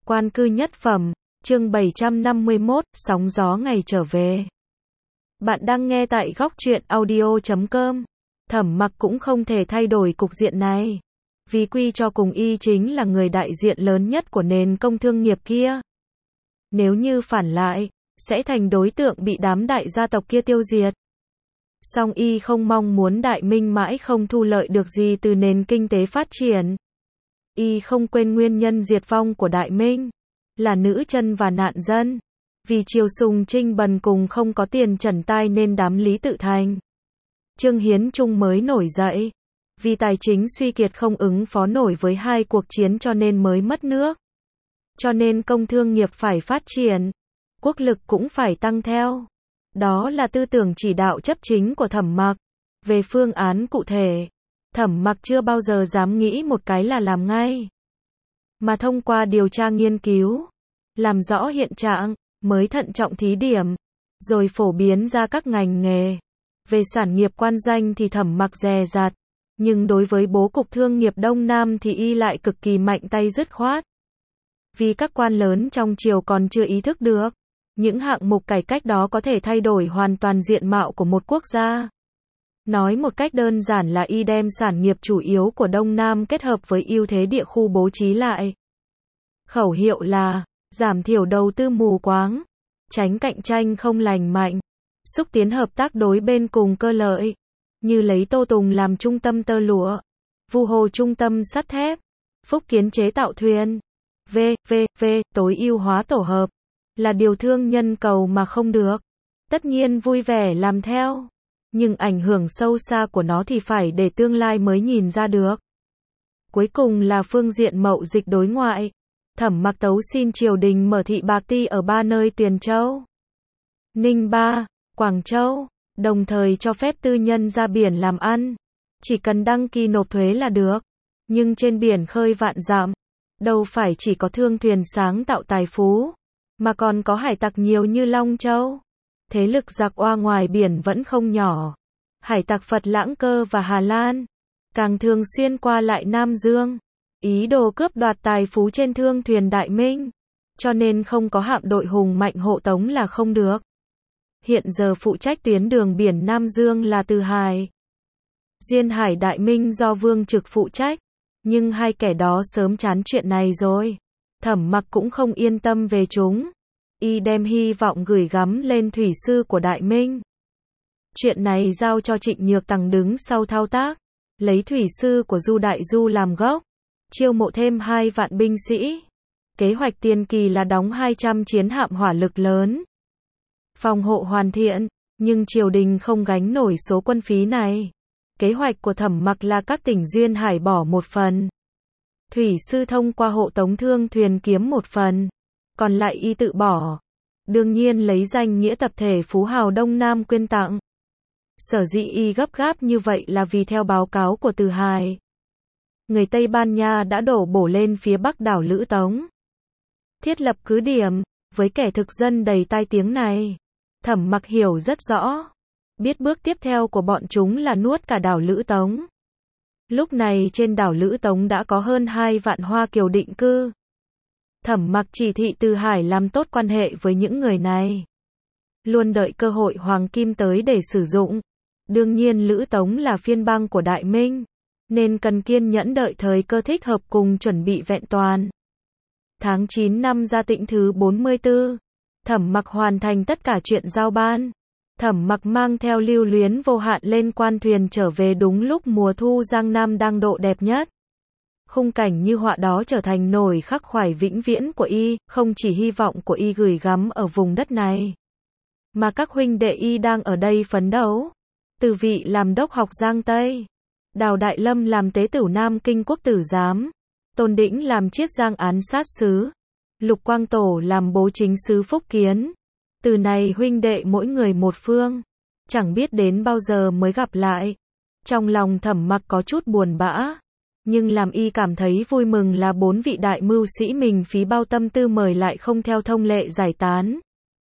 Quan cư nhất phẩm, chương 751, sóng gió ngày trở về. Bạn đang nghe tại góc truyện audio.com. Thẩm Mặc cũng không thể thay đổi cục diện này. Vì quy cho cùng y chính là người đại diện lớn nhất của nền công thương nghiệp kia. Nếu như phản lại, sẽ thành đối tượng bị đám đại gia tộc kia tiêu diệt. Song y không mong muốn Đại Minh mãi không thu lợi được gì từ nền kinh tế phát triển. Y không quên nguyên nhân diệt vong của Đại Minh là nữ chân và nạn dân. Vì Triều Sùng Trinh bần cùng không có tiền trần tai nên đám Lý Tự Thành, Trương Hiến Trung mới nổi dậy. Vì tài chính suy kiệt không ứng phó nổi với hai cuộc chiến cho nên mới mất nước. Cho nên công thương nghiệp phải phát triển, quốc lực cũng phải tăng theo. Đó là tư tưởng chỉ đạo chấp chính của Thẩm Mặc. Về phương án cụ thể, Thẩm Mặc chưa bao giờ dám nghĩ một cái là làm ngay. Mà thông qua điều tra nghiên cứu, làm rõ hiện trạng, mới thận trọng thí điểm, rồi phổ biến ra các ngành nghề. Về sản nghiệp quan doanh thì Thẩm Mặc dè dặt, nhưng đối với bố cục thương nghiệp Đông Nam thì y lại cực kỳ mạnh tay dứt khoát. Vì các quan lớn trong triều còn chưa ý thức được, những hạng mục cải cách đó có thể thay đổi hoàn toàn diện mạo của một quốc gia. Nói một cách đơn giản là y đem sản nghiệp chủ yếu của Đông Nam kết hợp với ưu thế địa khu bố trí lại. Khẩu hiệu là giảm thiểu đầu tư mù quáng, tránh cạnh tranh không lành mạnh, xúc tiến hợp tác đối bên cùng cơ lợi, như lấy Tô Tùng làm trung tâm tơ lụa, Vu Hồ trung tâm sắt thép, Phúc Kiến chế tạo thuyền, v.v.v. tối ưu hóa tổ hợp, là điều thương nhân cầu mà không được. Tất nhiên vui vẻ làm theo, nhưng ảnh hưởng sâu xa của nó thì phải để tương lai mới nhìn ra được. Cuối cùng là phương diện mậu dịch đối ngoại. Thẩm Mặc tấu xin triều đình mở thị bạc ti ở 3 nơi Tuyền Châu, Ninh Ba, Quảng Châu, đồng thời cho phép tư nhân ra biển làm ăn. Chỉ cần đăng ký nộp thuế là được. Nhưng trên biển khơi vạn dặm, đâu phải chỉ có thương thuyền sáng tạo tài phú, mà còn có hải tặc nhiều như Long Châu. Thế lực giặc oa ngoài biển vẫn không nhỏ. Hải tặc Phật Lãng Cơ và Hà Lan càng thường xuyên qua lại Nam Dương, ý đồ cướp đoạt tài phú trên thương thuyền Đại Minh. Cho nên không có hạm đội hùng mạnh hộ tống là không được. Hiện giờ phụ trách tuyến đường biển Nam Dương là Từ Hải, Duyên Hải Đại Minh do Vương Trực phụ trách. Nhưng hai kẻ đó sớm chán chuyện này rồi. Thẩm Mặc cũng không yên tâm về chúng. Y đem hy vọng gửi gắm lên thủy sư của Đại Minh. Chuyện này giao cho Trịnh Nhược Tằng đứng sau thao tác. Lấy thủy sư của Du Đại Du làm gốc, chiêu mộ thêm 2 vạn binh sĩ. Kế hoạch tiền kỳ là đóng 200 chiến hạm hỏa lực lớn. Phòng hộ hoàn thiện, nhưng triều đình không gánh nổi số quân phí này. Kế hoạch của Thẩm Mặc là các tỉnh duyên hải bỏ một phần, thủy sư thông qua hộ tống thương thuyền kiếm một phần, còn lại y tự bỏ. Đương nhiên lấy danh nghĩa tập thể phú hào Đông Nam quyên tặng. Sở dĩ y gấp gáp như vậy là vì theo báo cáo của Từ Hải, người Tây Ban Nha đã đổ bổ lên phía bắc đảo Lữ Tống, thiết lập cứ điểm. Với kẻ thực dân đầy tai tiếng này, Thẩm Mặc hiểu rất rõ, biết bước tiếp theo của bọn chúng là nuốt cả đảo Lữ Tống. Lúc này trên đảo Lữ Tống đã có hơn 2 vạn Hoa Kiều định cư. Thẩm Mặc chỉ thị Từ Hải làm tốt quan hệ với những người này, luôn đợi cơ hội hoàng kim tới để sử dụng. Đương nhiên Lữ Tống là phiên bang của Đại Minh, nên cần kiên nhẫn đợi thời cơ thích hợp cùng chuẩn bị vẹn toàn. Tháng 9 năm Gia Tĩnh thứ 44, Thẩm Mặc hoàn thành tất cả chuyện giao ban. Thẩm Mặc mang theo lưu luyến vô hạn lên quan thuyền trở về đúng lúc mùa thu Giang Nam đang độ đẹp nhất. Khung cảnh như họa đó trở thành nổi khắc khoải vĩnh viễn của y, không chỉ hy vọng của y gửi gắm ở vùng đất này, mà các huynh đệ y đang ở đây phấn đấu. Từ Vị làm đốc học Giang Tây, Đào Đại Lâm làm tế tửu Nam Kinh quốc tử giám, Tôn Đĩnh làm chiết Giang án sát sứ, Lục Quang Tổ làm bố chính sứ Phúc Kiến. Từ này huynh đệ mỗi người một phương, chẳng biết đến bao giờ mới gặp lại. Trong lòng Thẩm Mặc có chút buồn bã, nhưng làm y cảm thấy vui mừng là 4 vị đại mưu sĩ mình phí bao tâm tư mời lại không theo thông lệ giải tán,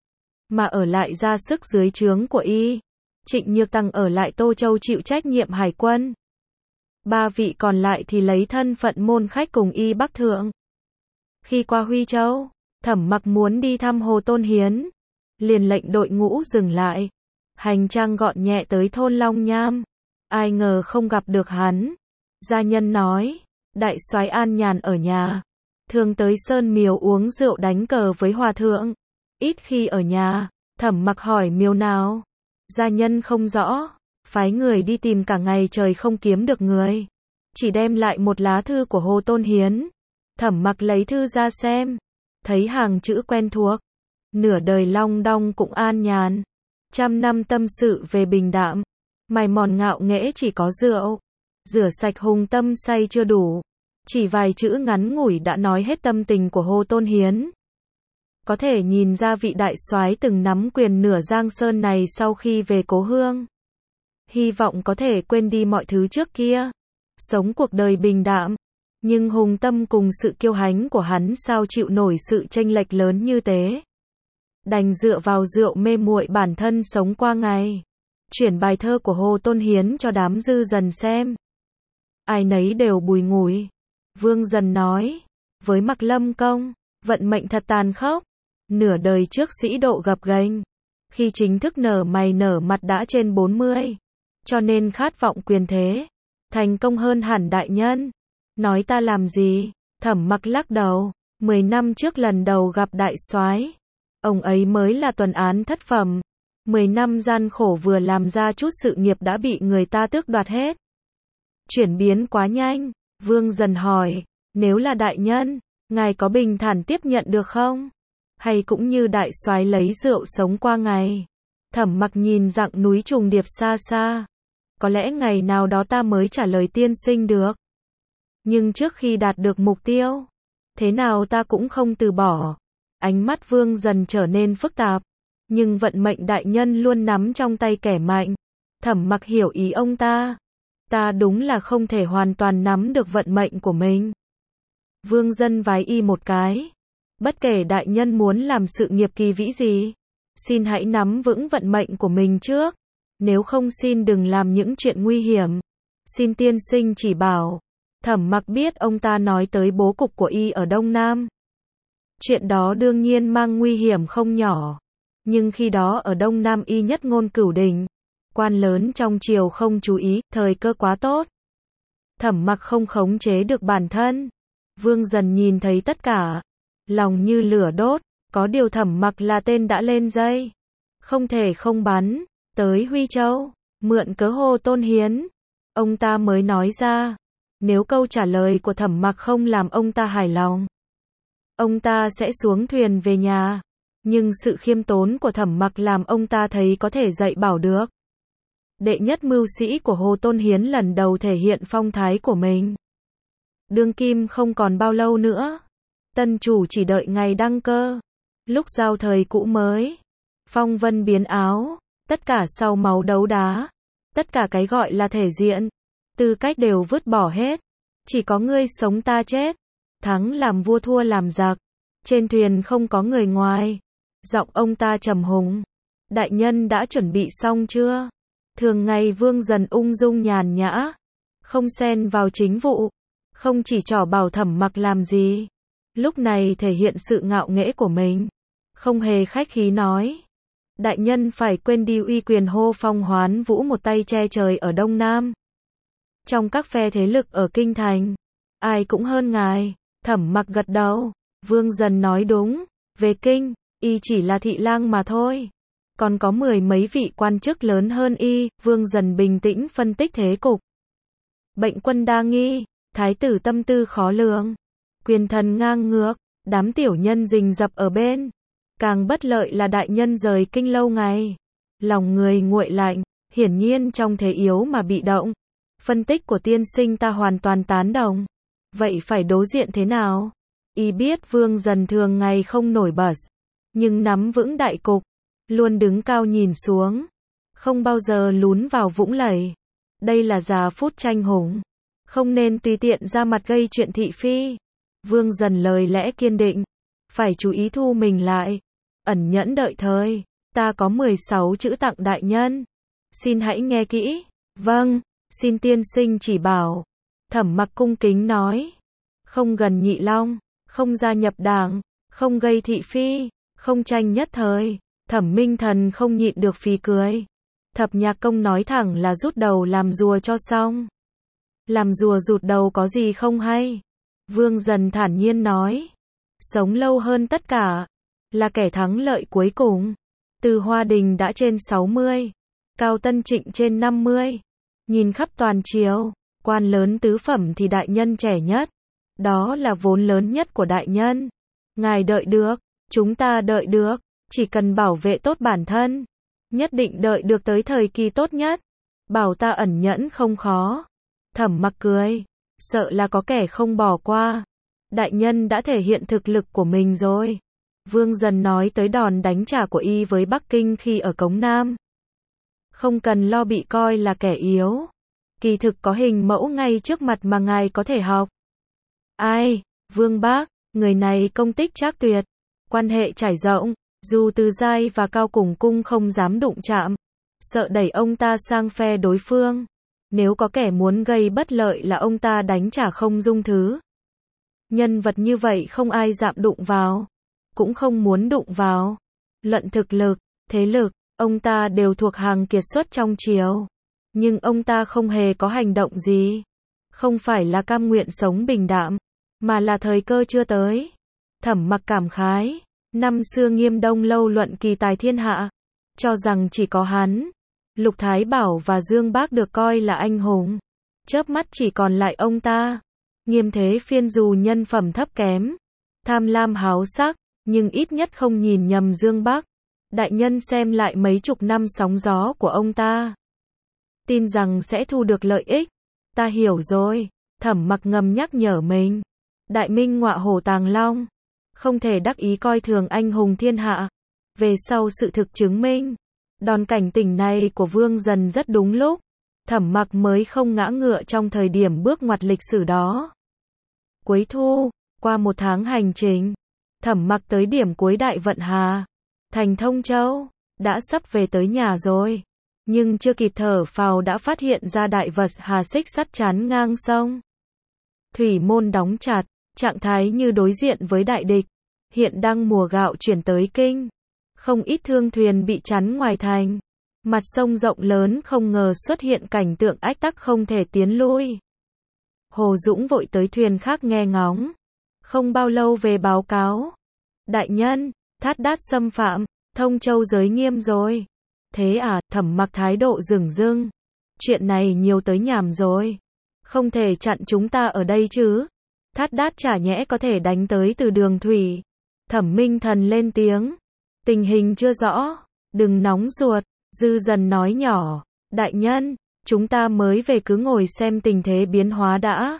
mà ở lại ra sức dưới trướng của y. Trịnh Nhược Tằng ở lại Tô Châu chịu trách nhiệm hải quân. 3 vị còn lại thì lấy thân phận môn khách cùng y bắc thượng. Khi qua Huy Châu, Thẩm Mặc muốn đi thăm Hồ Tôn Hiến, liền lệnh đội ngũ dừng lại, hành trang gọn nhẹ tới thôn Long Nham. Ai ngờ không gặp được hắn. Gia nhân nói, đại soái an nhàn ở nhà, thường tới sơn miếu uống rượu đánh cờ với hòa thượng, ít khi ở nhà. Thẩm Mặc hỏi miếu nào? Gia nhân không rõ, phái người đi tìm cả ngày trời không kiếm được người, chỉ đem lại một lá thư của Hồ Tôn Hiến. Thẩm Mặc lấy thư ra xem, thấy hàng chữ quen thuộc, nửa đời long đong cũng an nhàn, trăm năm tâm sự về bình đạm, mài mòn ngạo nghễ chỉ có rượu, rửa sạch hùng tâm say chưa đủ. Chỉ vài chữ ngắn ngủi đã nói hết tâm tình của Hồ Tôn Hiến. Có thể nhìn ra vị đại soái từng nắm quyền nửa Giang Sơn này sau khi về cố hương, hy vọng có thể quên đi mọi thứ trước kia, sống cuộc đời bình đạm. Nhưng hùng tâm cùng sự kiêu hãnh của hắn sao chịu nổi sự chênh lệch lớn như thế. Đành dựa vào rượu mê muội bản thân sống qua ngày. Chuyển bài thơ của Hồ Tôn Hiến cho đám dư dần xem. Ai nấy đều bùi ngùi. Vương Dần nói, với Mặc Lâm Công, vận mệnh thật tàn khốc. Nửa đời trước sĩ độ gập ghềnh, khi chính thức nở mày nở mặt đã trên 40, cho nên khát vọng quyền thế, thành công hơn hẳn đại nhân. Nói ta làm gì? Thẩm Mặc lắc đầu. 10 năm trước lần đầu gặp đại soái, ông ấy mới là tuần án thất phẩm. 10 năm gian khổ vừa làm ra chút sự nghiệp đã bị người ta tước đoạt hết. Chuyển biến quá nhanh. Vương Dần hỏi, nếu là đại nhân, ngài có bình thản tiếp nhận được không? Hay cũng như đại soái lấy rượu sống qua ngày? Thẩm Mặc nhìn dặng núi trùng điệp xa xa. Có lẽ ngày nào đó ta mới trả lời tiên sinh được. Nhưng trước khi đạt được mục tiêu, thế nào ta cũng không từ bỏ. Ánh mắt Vương Dần trở nên phức tạp. Nhưng vận mệnh đại nhân luôn nắm trong tay kẻ mạnh. Thẩm Mặc hiểu ý ông ta. Ta đúng là không thể hoàn toàn nắm được vận mệnh của mình. Vương Dần vái y một cái. Bất kể đại nhân muốn làm sự nghiệp kỳ vĩ gì, xin hãy nắm vững vận mệnh của mình trước. Nếu không xin đừng làm những chuyện nguy hiểm. Xin tiên sinh chỉ bảo. Thẩm Mặc biết ông ta nói tới bố cục của y ở Đông Nam. Chuyện đó đương nhiên mang nguy hiểm không nhỏ. Nhưng khi đó ở Đông Nam y nhất ngôn cửu đỉnh. Quan lớn trong triều không chú ý, thời cơ quá tốt. Thẩm Mặc không khống chế được bản thân. Vương Dần nhìn thấy tất cả, lòng như lửa đốt. Có điều Thẩm Mặc là tên đã lên dây, không thể không bắn. Tới Huy Châu, mượn cớ Hồ Tôn Hiến, ông ta mới nói ra. Nếu câu trả lời của Thẩm Mặc không làm ông ta hài lòng, ông ta sẽ xuống thuyền về nhà. Nhưng sự khiêm tốn của Thẩm Mặc làm ông ta thấy có thể dạy bảo được. Đệ nhất mưu sĩ của Hồ Tôn Hiến lần đầu thể hiện phong thái của mình. Đương kim không còn bao lâu nữa. Tân chủ chỉ đợi ngày đăng cơ. Lúc giao thời cũ mới, phong vân biến áo, tất cả sau máu đấu đá. Tất cả cái gọi là thể diện, tư cách đều vứt bỏ hết. Chỉ có ngươi sống ta chết. Thắng làm vua thua làm giặc. Trên thuyền không có người ngoài. Giọng ông ta trầm hùng. Đại nhân đã chuẩn bị xong chưa? Thường ngày Vương Dần ung dung nhàn nhã, không xen vào chính vụ, không chỉ trỏ bảo Thẩm Mặc làm gì. Lúc này thể hiện sự ngạo nghễ của mình, không hề khách khí nói. Đại nhân phải quên đi uy quyền hô phong hoán vũ một tay che trời ở Đông Nam. Trong các phe thế lực ở Kinh Thành, ai cũng hơn ngài. Thẩm Mặc gật đầu. Vương Dần nói đúng. Về Kinh, y chỉ là thị lang mà thôi. Còn có 10 mấy vị quan chức lớn hơn y. Vương Dần bình tĩnh phân tích thế cục. Bệnh quân đa nghi, thái tử tâm tư khó lường, quyền thần ngang ngược, đám tiểu nhân rình rập ở bên. Càng bất lợi là đại nhân rời kinh lâu ngày, lòng người nguội lạnh, hiển nhiên trong thế yếu mà bị động. Phân tích của tiên sinh ta hoàn toàn tán đồng. Vậy phải đối diện thế nào? Y biết Vương Dần thường ngày không nổi bật, nhưng nắm vững đại cục, luôn đứng cao nhìn xuống, không bao giờ lún vào vũng lầy. Đây là già phút tranh hùng, không nên tùy tiện ra mặt gây chuyện thị phi. Vương Dần lời lẽ kiên định, phải chú ý thu mình lại, ẩn nhẫn đợi thời. Ta có 16 chữ tặng đại nhân, xin hãy nghe kỹ. Vâng, xin tiên sinh chỉ bảo. Thẩm Mặc cung kính nói. Không gần Nhị Long, không gia nhập đảng, không gây thị phi, không tranh nhất thời. Thẩm Minh Thần không nhịn được phì cười. Thập Nhạc Công nói thẳng là rút đầu làm rùa cho xong. Làm rùa rụt đầu có gì không hay? Vương Dần thản nhiên nói. Sống lâu hơn tất cả, là kẻ thắng lợi cuối cùng. Từ Hoa Đình đã trên 60, Cao Tân Trịnh trên 50. Nhìn khắp toàn triều, quan lớn tứ phẩm thì đại nhân trẻ nhất. Đó là vốn lớn nhất của đại nhân. Ngài đợi được, chúng ta đợi được, chỉ cần bảo vệ tốt bản thân. Nhất định đợi được tới thời kỳ tốt nhất. Bảo ta ẩn nhẫn không khó. Thẩm Mặc cười, sợ là có kẻ không bỏ qua. Đại nhân đã thể hiện thực lực của mình rồi. Vương Dần nói tới đòn đánh trả của y với Bắc Kinh khi ở Cống Nam. Không cần lo bị coi là kẻ yếu. Kỳ thực có hình mẫu ngay trước mặt mà ngài có thể học. Ai? Vương Bác, người này công tích trác tuyệt, quan hệ trải rộng, dù Từ Giai và Cao Củng Cung không dám đụng chạm, sợ đẩy ông ta sang phe đối phương. Nếu có kẻ muốn gây bất lợi là ông ta đánh trả không dung thứ. Nhân vật như vậy không ai dám đụng vào, cũng không muốn đụng vào. Luận thực lực, thế lực, ông ta đều thuộc hàng kiệt xuất trong triều. Nhưng ông ta không hề có hành động gì. Không phải là cam nguyện sống bình đạm, mà là thời cơ chưa tới. Thẩm Mặc cảm khái. Năm xưa Nghiêm Đông Lâu luận kỳ tài thiên hạ, cho rằng chỉ có hắn, Lục Thái Bảo và Dương Bác được coi là anh hùng. Chớp mắt chỉ còn lại ông ta. Nghiêm Thế Phiên dù nhân phẩm thấp kém, tham lam háo sắc, nhưng ít nhất không nhìn nhầm Dương Bác. Đại nhân xem lại mấy chục năm sóng gió của ông ta, tin rằng sẽ thu được lợi ích. Ta hiểu rồi. Thẩm Mặc ngầm nhắc nhở mình. Đại minh ngọa hổ tàng long, không thể đắc ý coi thường anh hùng thiên hạ. Về sau sự thực chứng minh, đòn cảnh tỉnh này của Vương Dần rất đúng lúc. Thẩm Mặc mới không ngã ngựa trong thời điểm bước ngoặt lịch sử đó. Cuối thu, qua một tháng hành trình, Thẩm Mặc tới điểm cuối Đại Vận Hà, thành Thông Châu, đã sắp về tới nhà rồi. Nhưng chưa kịp thở phào đã phát hiện ra Đại Vận Hà xích sắt chắn ngang sông. Thủy môn đóng chặt, trạng thái như đối diện với đại địch. Hiện đang mùa gạo chuyển tới kinh. Không ít thương thuyền bị chắn ngoài thành. Mặt sông rộng lớn không ngờ xuất hiện cảnh tượng ách tắc không thể tiến lui. Hồ Dũng vội tới thuyền khác nghe ngóng. Không bao lâu về báo cáo. Đại nhân, Thát Đát xâm phạm, Thông Châu giới nghiêm rồi. Thế à? Thẩm Mặc thái độ dửng dưng. Chuyện này nhiều tới nhảm rồi. Không thể chặn chúng ta ở đây chứ. Thát Đát chả nhẽ có thể đánh tới từ đường thủy. Thẩm Minh Thần lên tiếng. Tình hình chưa rõ. Đừng nóng ruột. Dư Dần nói nhỏ. Đại nhân, chúng ta mới về cứ ngồi xem tình thế biến hóa đã.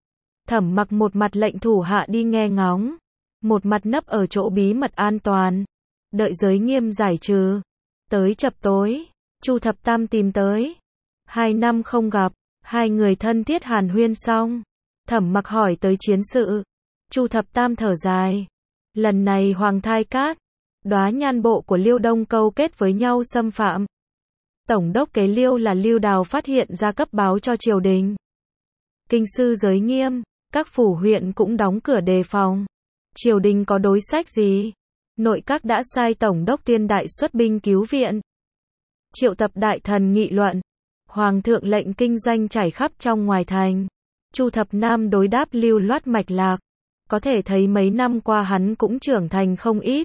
Thẩm Mặc một mặt lệnh thủ hạ đi nghe ngóng, một mặt nấp ở chỗ bí mật an toàn. Đợi giới nghiêm giải trừ. Tới chập tối, Chu Thập Tam tìm tới. 2 năm không gặp, hai người thân thiết hàn huyên xong. Thẩm Mặc hỏi tới chiến sự. Chu Thập Tam thở dài. Lần này Hoàng Thai Cát, Đóa Nhan bộ của Liêu Đông câu kết với nhau xâm phạm. Tổng đốc kế Liêu là Lưu Đào phát hiện ra cấp báo cho triều đình. Kinh sư giới nghiêm, các phủ huyện cũng đóng cửa đề phòng. Triều đình có đối sách gì? Nội các đã sai Tổng đốc Tiên Đại xuất binh cứu viện. Triệu tập đại thần nghị luận. Hoàng thượng lệnh kinh doanh chảy khắp trong ngoài thành. Chu Thập Nam đối đáp lưu loát mạch lạc. Có thể thấy mấy năm qua hắn cũng trưởng thành không ít.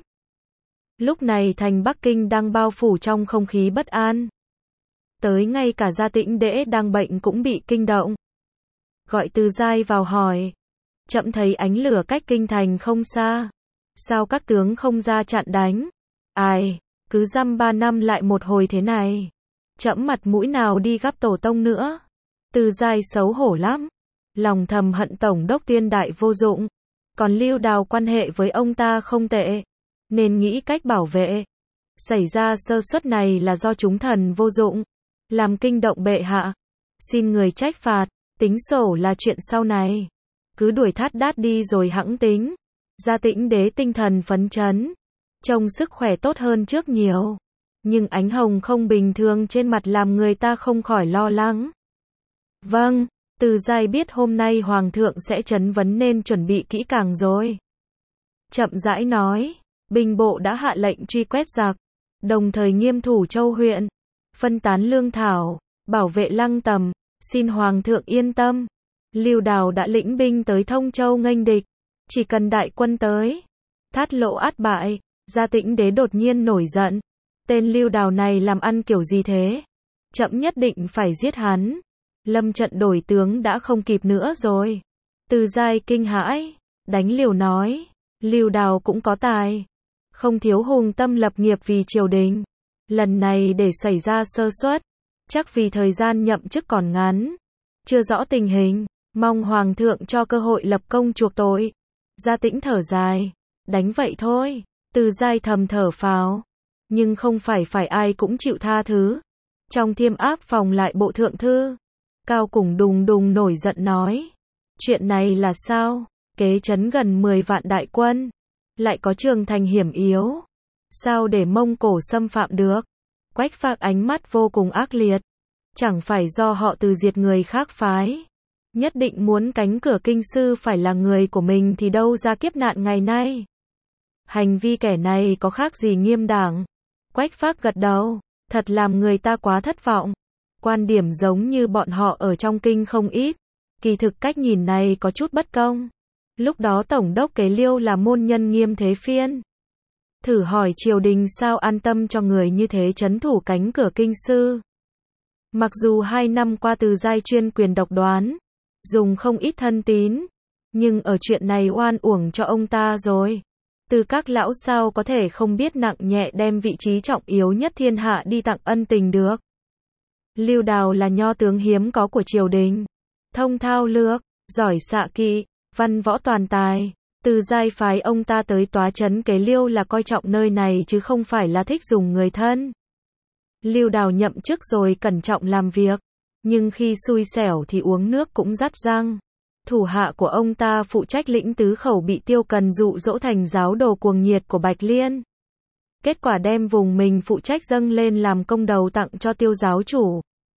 Lúc này thành Bắc Kinh đang bao phủ trong không khí bất an. Tới ngay cả Gia Tĩnh Đễ đang bệnh cũng bị kinh động. Gọi Từ Giai vào hỏi. Trẫm thấy ánh lửa cách kinh thành không xa. Sao các tướng không ra chặn đánh? Ai, cứ dăm 3 năm lại một hồi thế này. Trẫm mặt mũi nào đi gắp tổ tông nữa. Từ Giai xấu hổ lắm. Lòng thầm hận Tổng đốc Tiên Đại vô dụng. Còn Lưu Đào quan hệ với ông ta không tệ, nên nghĩ cách bảo vệ. Xảy ra sơ suất này là do chúng thần vô dụng, làm kinh động bệ hạ. Xin người trách phạt, tính sổ là chuyện sau này. Cứ đuổi Thát Đát đi rồi hẵng tính. Gia Tĩnh Đế tinh thần phấn chấn, trông sức khỏe tốt hơn trước nhiều. Nhưng ánh hồng không bình thường trên mặt làm người ta không khỏi lo lắng. Vâng, Từ Giai biết hôm nay Hoàng thượng sẽ trấn vấn nên chuẩn bị kỹ càng rồi. chậm rãi nói, binh bộ đã hạ lệnh truy quét giặc, đồng thời nghiêm thủ Châu huyện, phân tán lương thảo, bảo vệ Lăng Tầm, xin Hoàng thượng yên tâm. Lưu Đào đã lĩnh binh tới Thông Châu nghênh địch, chỉ cần đại quân tới, thát lộ át bại. Gia Tĩnh Đế đột nhiên nổi giận, tên Lưu Đào này làm ăn kiểu gì thế? Trẫm nhất định phải giết hắn. Lâm trận đổi tướng đã không kịp nữa rồi. Từ Giai kinh hãi, đánh liều nói, Lưu Đào cũng có tài, không thiếu hùng tâm lập nghiệp vì triều đình. Lần này để xảy ra sơ suất, chắc vì thời gian nhậm chức còn ngắn, chưa rõ tình hình, mong Hoàng thượng cho cơ hội lập công chuộc tội. Gia Tĩnh thở dài, đánh vậy thôi. Từ Giai thầm thở phào, nhưng không phải ai cũng chịu tha thứ. Trong Thiêm Áp phòng lại bộ thượng thư, Cao Củng đùng đùng nổi giận nói, chuyện này là sao? Kế trấn gần 10 vạn đại quân, lại có trường thành hiểm yếu, sao để Mông Cổ xâm phạm được? Quách Phạc ánh mắt vô cùng ác liệt, chẳng phải do họ từ diệt người khác phái, nhất định muốn cánh cửa kinh sư phải là người của mình thì đâu ra kiếp nạn ngày nay. Hành vi kẻ này có khác gì nghiêm đảng? Quách Phác gật đầu, thật làm người ta quá thất vọng. Quan điểm giống như bọn họ ở trong kinh không ít, kỳ thực cách nhìn này có chút bất công. Lúc đó Tổng đốc Kế Liêu là môn nhân Nghiêm Thế Phiên. Thử hỏi triều đình sao an tâm cho người như thế trấn thủ cánh cửa kinh sư. Mặc dù 2 năm qua Từ Giai chuyên quyền độc đoán, dùng không ít thân tín, nhưng ở chuyện này oan uổng cho ông ta rồi. Từ các lão sao có thể không biết nặng nhẹ đem vị trí trọng yếu nhất thiên hạ đi tặng ân tình được. Lưu Đào là nho tướng hiếm có của triều đình, thông thao lược, giỏi xạ kỵ, văn võ toàn tài. Từ Giai phái ông ta tới tòa trấn Kế Liêu là coi trọng nơi này chứ không phải là thích dùng người thân. Lưu Đào nhậm chức rồi cẩn trọng làm việc, nhưng khi xui xẻo thì uống nước cũng rắt răng. Thủ hạ của ông ta phụ trách lĩnh tứ khẩu bị Tiêu Cần dụ dỗ thành giáo đồ cuồng nhiệt của Bạch Liên. Kết quả đem vùng mình phụ trách dâng lên làm công đầu tặng cho Tiêu giáo chủ.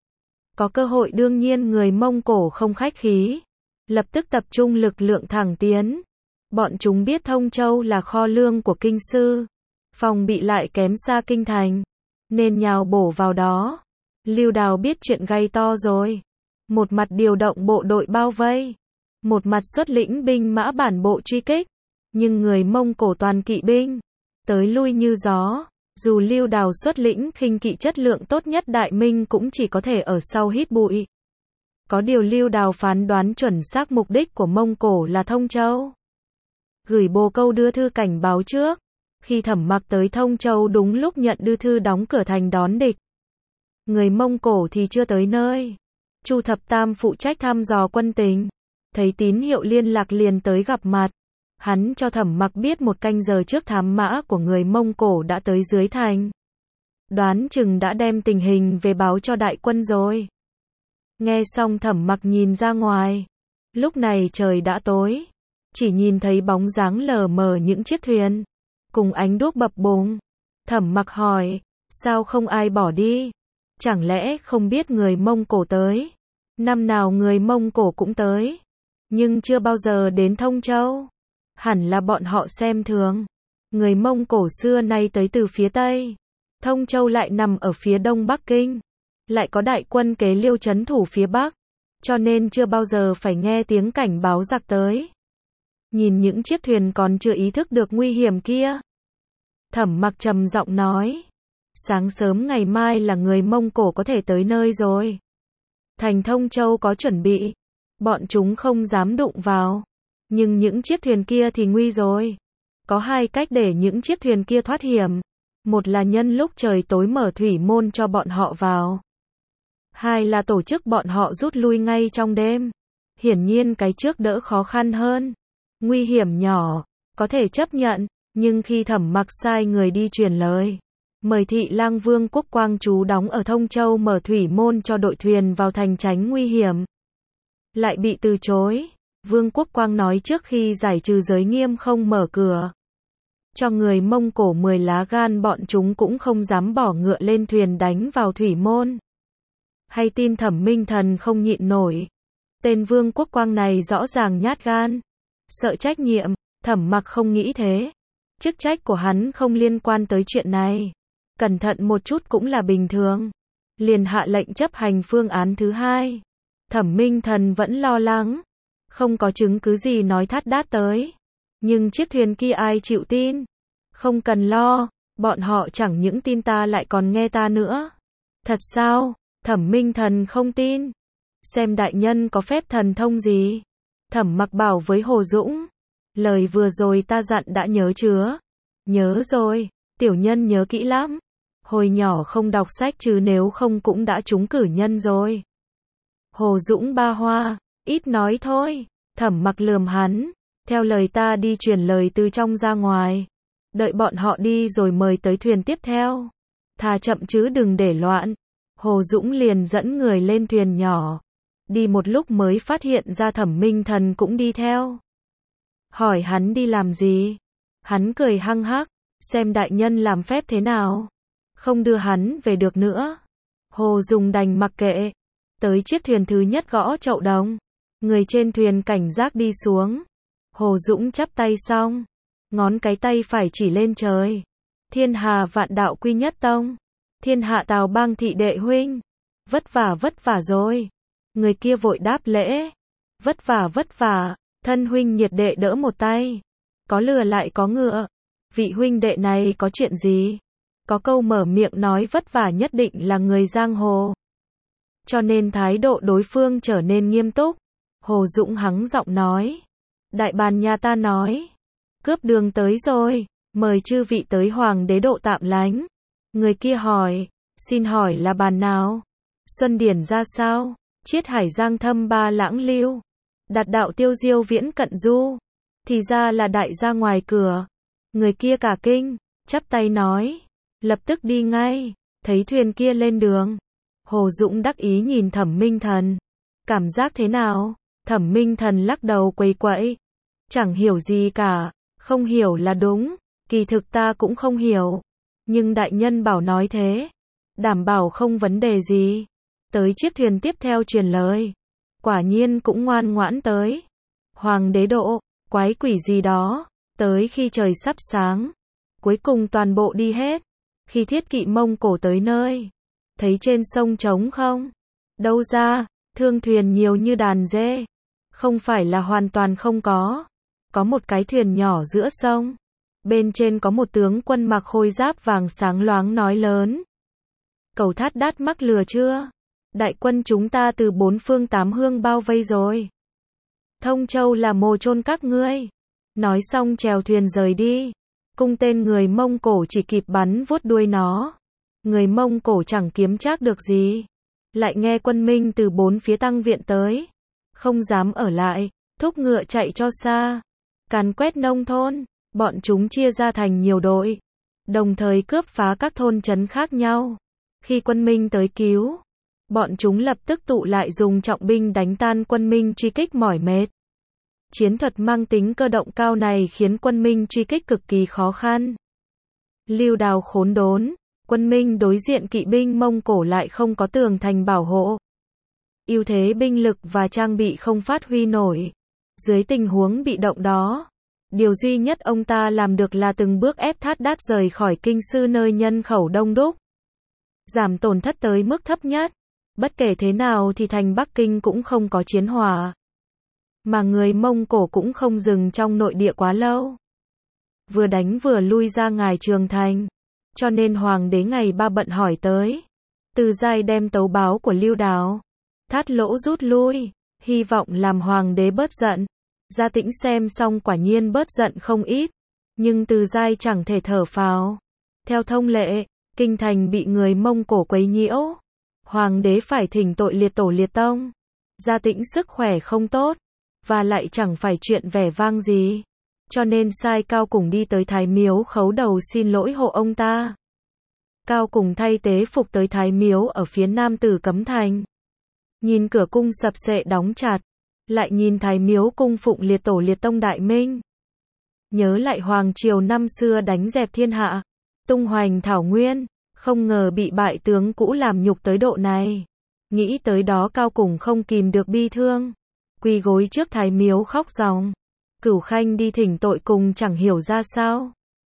Có cơ hội đương nhiên người Mông Cổ không khách khí, lập tức tập trung lực lượng thẳng tiến. Bọn chúng biết Thông Châu là kho lương của kinh sư, phòng bị lại kém xa kinh thành, nên nhào bổ vào đó. Lưu Đào biết chuyện gay to rồi, một mặt điều động bộ đội bao vây, một mặt xuất lĩnh binh mã bản bộ truy kích, nhưng người Mông Cổ toàn kỵ binh, tới lui như gió, dù Lưu Đào xuất lĩnh khinh kỵ chất lượng tốt nhất Đại Minh cũng chỉ có thể ở sau hít bụi. Có điều Lưu Đào phán đoán chuẩn xác mục đích của Mông Cổ là Thông Châu. Gửi bồ câu đưa thư cảnh báo trước, khi Thẩm Mặc tới Thông Châu đúng lúc nhận đưa thư đóng cửa thành đón địch. Người Mông Cổ thì chưa tới nơi. Chu Thập Tam phụ trách thăm dò quân tình, thấy tín hiệu liên lạc liền tới gặp mặt. Hắn cho Thẩm Mặc biết 1 canh giờ trước thám mã của người Mông Cổ đã tới dưới thành. Đoán chừng đã đem tình hình về báo cho đại quân rồi. Nghe xong Thẩm Mặc nhìn ra ngoài. Lúc này trời đã tối, chỉ nhìn thấy bóng dáng lờ mờ những chiếc thuyền, cùng ánh đuốc bập bùng. Thẩm Mặc hỏi, sao không ai bỏ đi? Chẳng lẽ không biết người Mông Cổ tới? Năm nào người Mông Cổ cũng tới, nhưng chưa bao giờ đến Thông Châu. Hẳn là bọn họ xem thường. Người Mông Cổ xưa nay tới từ phía Tây, Thông Châu lại nằm ở phía đông Bắc Kinh, lại có đại quân Kế Liêu trấn thủ phía Bắc, cho nên chưa bao giờ phải nghe tiếng cảnh báo giặc tới. Nhìn những chiếc thuyền còn chưa ý thức được nguy hiểm kia, Thẩm Mặc trầm giọng nói, sáng sớm ngày mai là người Mông Cổ có thể tới nơi rồi. Thành Thông Châu có chuẩn bị, bọn chúng không dám đụng vào, nhưng những chiếc thuyền kia thì nguy rồi. Có 2 cách để những chiếc thuyền kia thoát hiểm. Một là nhân lúc trời tối mở thủy môn cho bọn họ vào. 2 là tổ chức bọn họ rút lui ngay trong đêm. Hiển nhiên cái trước đỡ khó khăn hơn. Nguy hiểm nhỏ, có thể chấp nhận, nhưng khi Thẩm Mặc sai người đi truyền lời, mời Thị Lang Vương Quốc Quang trú đóng ở Thông Châu mở thủy môn cho đội thuyền vào thành tránh nguy hiểm, lại bị từ chối. Vương Quốc Quang nói trước khi giải trừ giới nghiêm không mở cửa cho người Mông Cổ 10 lá gan, bọn chúng cũng không dám bỏ ngựa lên thuyền đánh vào thủy môn. Hay tin Thẩm Minh Thần không nhịn nổi. Tên Vương Quốc Quang này rõ ràng nhát gan, sợ trách nhiệm. Thẩm Mặc không nghĩ thế. Chức trách của hắn không liên quan tới chuyện này. Cẩn thận một chút cũng là bình thường. Liền hạ lệnh chấp hành phương án thứ hai. Thẩm Minh Thần vẫn lo lắng. Không có chứng cứ gì nói Thát Đát tới. Nhưng chiếc thuyền kia ai chịu tin? Không cần lo, bọn họ chẳng những tin ta lại còn nghe ta nữa. Thật sao? Thẩm Minh Thần không tin. Xem đại nhân có phép thần thông gì? Thẩm Mặc bảo với Hồ Dũng. Lời vừa rồi ta dặn đã nhớ chưa? Nhớ rồi, tiểu nhân nhớ kỹ lắm. Hồi nhỏ không đọc sách chứ nếu không cũng đã trúng cử nhân rồi. Hồ Dũng ba hoa, ít nói thôi. Thẩm Mặc lườm hắn. Theo lời ta đi truyền lời từ trong ra ngoài. Đợi bọn họ đi rồi mời tới thuyền tiếp theo. Thà chậm chứ đừng để loạn. Hồ Dũng liền dẫn người lên thuyền nhỏ. Đi một lúc mới phát hiện ra Thẩm Minh Thần cũng đi theo. Hỏi hắn đi làm gì? Hắn cười hăng hắc. Xem đại nhân làm phép thế nào. Không đưa hắn về được nữa. Hồ Dùng đành mặc kệ. Tới chiếc thuyền thứ nhất gõ chậu đồng. Người trên thuyền cảnh giác đi xuống. Hồ Dũng chắp tay xong. Ngón cái tay phải chỉ lên trời. Thiên hà vạn đạo quy nhất tông. Thiên hạ Tào Bang thị đệ huynh. Vất vả rồi. Người kia vội đáp lễ. Vất vả. Thân huynh nhiệt đệ đỡ một tay. Có lừa lại có ngựa. Vị huynh đệ này có chuyện gì? Có câu mở miệng nói vất vả nhất định là người giang hồ. Cho nên thái độ đối phương trở nên nghiêm túc. Hồ Dũng hắng giọng nói. Đại bàn nhà ta nói. Cướp đường tới rồi. Mời chư vị tới hoàng đế độ tạm lánh. Người kia hỏi. Xin hỏi là bàn nào? Xuân điển ra sao? Chiết hải giang thâm ba lãng lưu. Đạt đạo tiêu diêu viễn cận du. Thì ra là đại gia ngoài cửa. Người kia cả kinh. Chắp tay nói. Lập tức đi ngay. Thấy thuyền kia lên đường. Hồ Dũng đắc ý nhìn Thẩm Minh Thần. Cảm giác thế nào? Thẩm Minh Thần lắc đầu quầy quậy. Chẳng hiểu gì cả. Không hiểu là đúng. Kỳ thực ta cũng không hiểu. Nhưng đại nhân bảo nói thế. Đảm bảo không vấn đề gì. Tới chiếc thuyền tiếp theo truyền lời. Quả nhiên cũng ngoan ngoãn tới. Hoàng đế độ, quái quỷ gì đó. Tới khi trời sắp sáng. Cuối cùng toàn bộ đi hết. Khi Thiết Kỵ Mông Cổ tới nơi. Thấy trên sông trống không? Đâu ra, thương thuyền nhiều như đàn dê. Không phải là hoàn toàn không có. Có một cái thuyền nhỏ giữa sông. Bên trên có một tướng quân mặc khôi giáp vàng sáng loáng nói lớn. Cầu Thát Đát mắc lừa chưa? Đại quân chúng ta từ bốn phương tám hướng bao vây rồi. Thông Châu là mồ chôn các ngươi. Nói xong chèo thuyền rời đi. Cung tên người Mông Cổ chỉ kịp bắn vuốt đuôi nó. Người Mông Cổ chẳng kiếm trác được gì. Lại nghe quân Minh từ bốn phía tăng viện tới. Không dám ở lại, thúc ngựa chạy cho xa. Càn quét nông thôn, bọn chúng chia ra thành nhiều đội. Đồng thời cướp phá các thôn trấn khác nhau. Khi quân Minh tới cứu, bọn chúng lập tức tụ lại dùng trọng binh đánh tan quân Minh truy kích mỏi mệt. Chiến thuật mang tính cơ động cao này khiến quân Minh truy kích cực kỳ khó khăn. Lưu Đào khốn đốn, quân Minh đối diện kỵ binh Mông Cổ lại không có tường thành bảo hộ. Ưu thế binh lực và trang bị không phát huy nổi. Dưới tình huống bị động đó, điều duy nhất ông ta làm được là từng bước ép Thát Đát rời khỏi kinh sư nơi nhân khẩu đông đúc. Giảm tổn thất tới mức thấp nhất. Bất kể thế nào thì thành Bắc Kinh cũng không có chiến hỏa. Mà người Mông Cổ cũng không dừng trong nội địa quá lâu. Vừa đánh vừa lui ra ngài Trường Thành. Cho nên hoàng đế ngày ba bận hỏi tới. Từ Giai đem tấu báo của Lưu Đào. Thát Lỗ rút lui, hy vọng làm hoàng đế bớt giận. Gia Tĩnh xem xong quả nhiên bớt giận không ít. Nhưng Từ Giai chẳng thể thở phào. Theo thông lệ, kinh thành bị người Mông Cổ quấy nhiễu. Hoàng đế phải thỉnh tội liệt tổ liệt tông. Gia Tĩnh sức khỏe không tốt. Và lại chẳng phải chuyện vẻ vang gì. Cho nên sai Cao Cùng đi tới Thái Miếu khấu đầu xin lỗi hộ ông ta. Cao Cùng thay tế phục tới Thái Miếu ở phía nam Tử Cấm Thành. Nhìn cửa cung sập sệ đóng chặt. Lại nhìn Thái Miếu cung phụng liệt tổ liệt tông Đại Minh. Nhớ lại hoàng triều năm xưa đánh dẹp thiên hạ. Tung hoành thảo nguyên. Không ngờ bị bại tướng cũ làm nhục tới độ này. Nghĩ tới đó Cao Cùng không kìm được bi thương. Quỳ gối trước Thái Miếu khóc ròng. Cửu Khanh đi thỉnh tội cùng chẳng hiểu ra sao.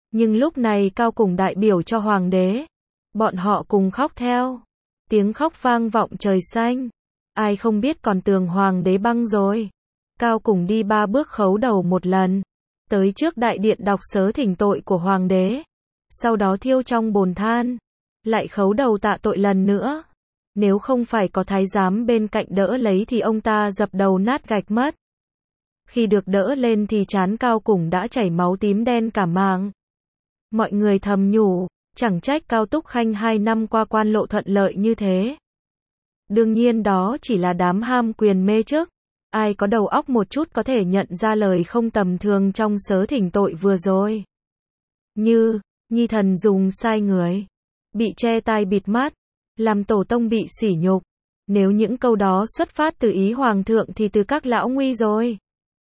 Nhưng lúc này Cao Cùng đại biểu cho hoàng đế. Bọn họ cùng khóc theo. Tiếng khóc vang vọng trời xanh. Ai không biết còn tường hoàng đế băng rồi. Cao Cùng đi 3 bước khấu đầu một lần. Tới trước đại điện đọc sớ thỉnh tội của hoàng đế. Sau đó thiêu trong bồn than. Lại khấu đầu tạ tội lần nữa. Nếu không phải có thái giám bên cạnh đỡ lấy thì ông ta dập đầu nát gạch mất. Khi được đỡ lên thì trán Cao Cùng đã chảy máu tím đen cả màng. Mọi người thầm nhủ, chẳng trách Cao Túc Khanh 2 năm qua quan lộ thuận lợi như thế. Đương nhiên đó chỉ là đám ham quyền mê chức. Ai có đầu óc một chút có thể nhận ra lời không tầm thường trong sớ thỉnh tội vừa rồi. Như, Nhi thần dùng sai người, bị che tai bịt mắt, làm tổ tông bị sỉ nhục. Nếu những câu đó xuất phát từ ý hoàng thượng thì từ các lão nguy rồi.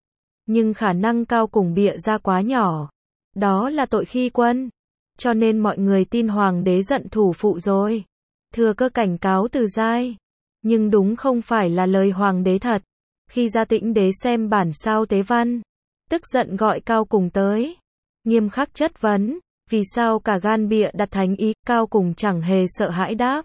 Nhưng khả năng Cao Cùng bịa ra quá nhỏ. Đó là tội khi quân. Cho nên mọi người tin hoàng đế giận thủ phụ rồi. Thừa Cơ cảnh cáo Từ Giai. Nhưng đúng không phải là lời hoàng đế thật. Khi Gia Tĩnh đế xem bản sao tế văn, tức giận gọi Cao Cùng tới. Nghiêm khắc chất vấn, vì sao cả gan bịa đặt thánh ý. Cao Cùng chẳng hề sợ hãi đáp.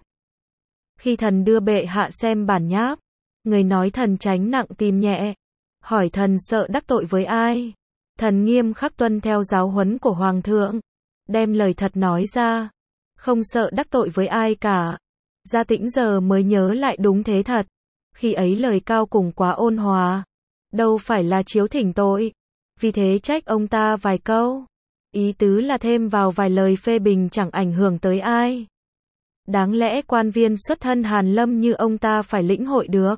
Khi thần đưa bệ hạ xem bản nháp, người nói thần tránh nặng tìm nhẹ. Hỏi thần sợ đắc tội với ai? Thần nghiêm khắc tuân theo giáo huấn của hoàng thượng. Đem lời thật nói ra. Không sợ đắc tội với ai cả. Gia Tĩnh giờ mới nhớ lại đúng thế thật. Khi ấy lời Cao Cùng quá ôn hòa. Đâu phải là chiếu thỉnh tội. Vì thế trách ông ta vài câu. Ý tứ là thêm vào vài lời phê bình chẳng ảnh hưởng tới ai. Đáng lẽ quan viên xuất thân Hàn Lâm như ông ta phải lĩnh hội được.